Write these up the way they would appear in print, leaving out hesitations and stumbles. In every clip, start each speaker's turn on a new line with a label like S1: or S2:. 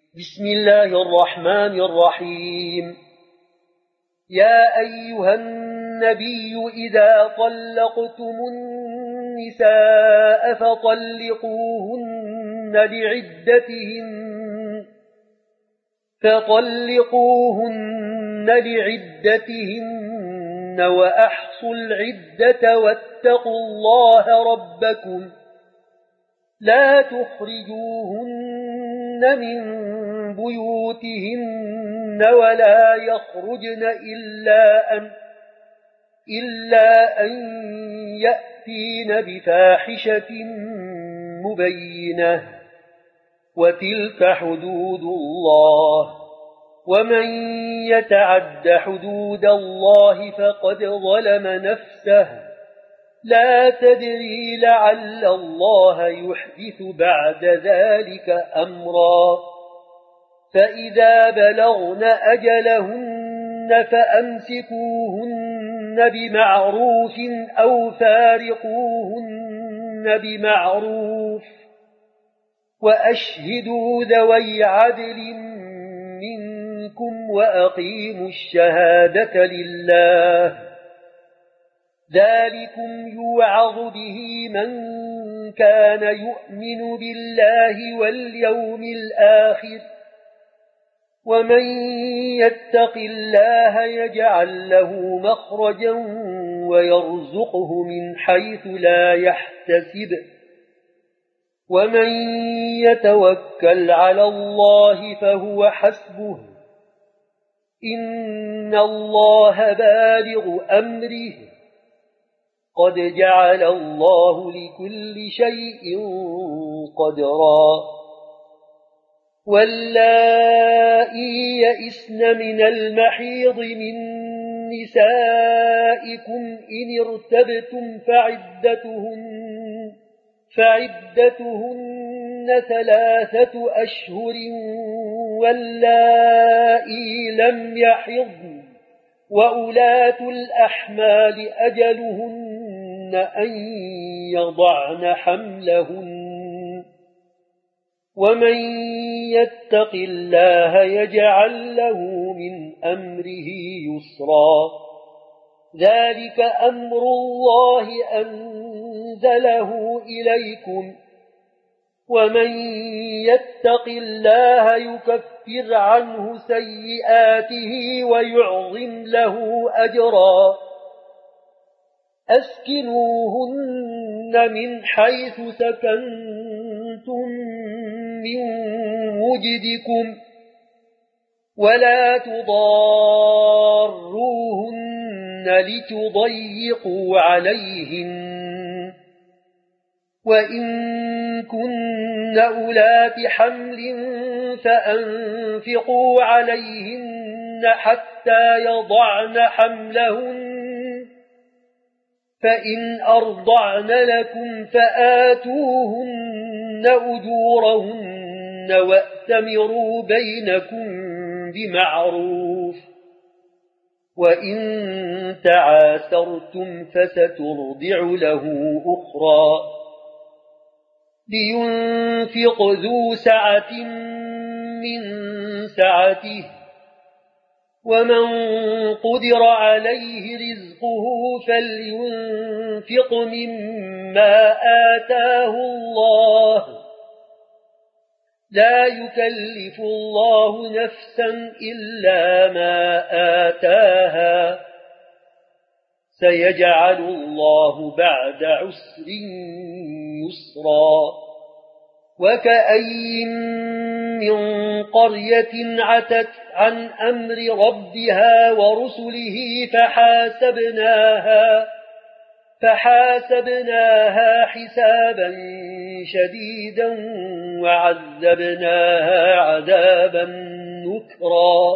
S1: بسم الله الرحمن الرحيم. يا أيها النبي إذا طلقتم النساء فطلقوهن لعدتهن وأحصوا العدة واتقوا الله ربكم لا تخرجوهن من بيوتهن ولا يخرجن إلا أن يأتين بفاحشة مبينة وتلك حدود الله ومن يتعد حدود الله فقد ظلم نفسه لا تدري لعل الله يحدث بعد ذلك أمرا فإذا بلغن أجلهن فأمسكوهن بمعروف أو فارقوهن بمعروف وأشهدوا ذوي عدل منكم وأقيموا الشهادة لله ذلكم يوعظ به من كان يؤمن بالله واليوم الآخر ومن يتق الله يجعل له مخرجا ويرزقه من حيث لا يحتسب ومن يتوكل على الله فهو حسبه إن الله بالغ أمره قد جعل الله لكل شيء قدرا واللائي يئسن من المحيض من نسائكم إن ارتبتم فعدتهن 3 أشهر واللائي لم يحضن وأولاة الأحمال أجلهن أن يضعن حملهن ومن يتق الله يجعل له من أمره يسرا ذلك أمر الله أنزله إليكم ومن يتق الله يكفر عنه سيئاته ويعظم له أجرا أسكنوهن من حيث سكنتم من وجدكم ولا تضاروهن لتضيقوا عليهن وإن كن أولات حمل فأنفقوا عليهن حتى يضعن حملهن فإن أرضعن لكم فآتوهن أجورهن وأتمروا بينكم بمعروف وإن تعاسرتم فسترضع له أخرى لينفق ذو سعة من سعته ومن قدر عليه رزقه فلينفق مما آتاه الله لا يكلف الله نفسا إلا ما آتاها سيجعل الله بعد عسر يسرا وكأي من قرية عتت عن أمر ربها ورسله فحاسبناها حسابا شديدا وعذبناها عذابا نكرا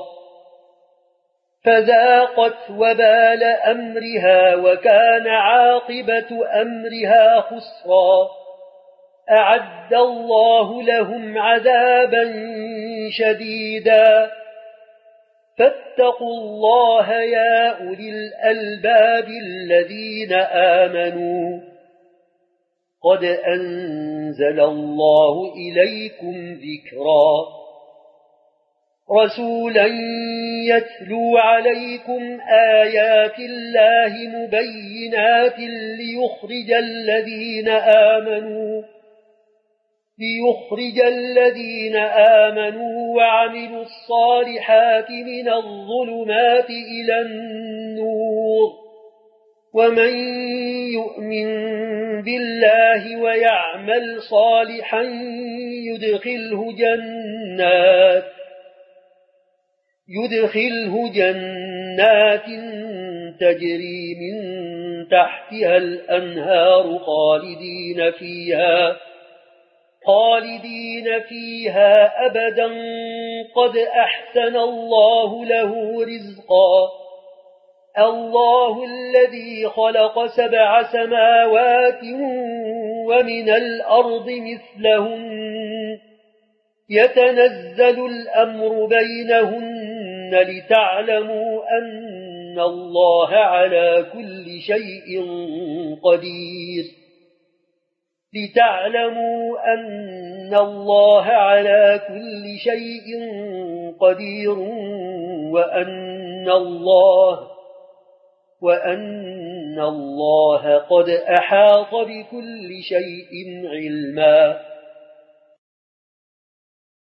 S1: فذاقت وبال أمرها وكان عاقبة أمرها خسرا أعد الله لهم عذابا شديدا فاتقوا الله يا أولي الألباب الذين آمنوا قد أنزل الله إليكم ذكرا رسولا يتلو عليكم آيات الله مبينات ليخرج الذين آمنوا وعملوا الصالحات من الظلمات إلى النور ومن يؤمن بالله ويعمل صالحا يدخله جنات تجري من تحتها الأنهار خالدين فيها أبدا قد أحسن الله له رزقا الله الذي خلق 7 سماوات ومن الأرض مثلهن يتنزل الأمر بينهن لتعلموا أن الله على كل شيء قدير وأن الله قد أحاط بكل شيء علما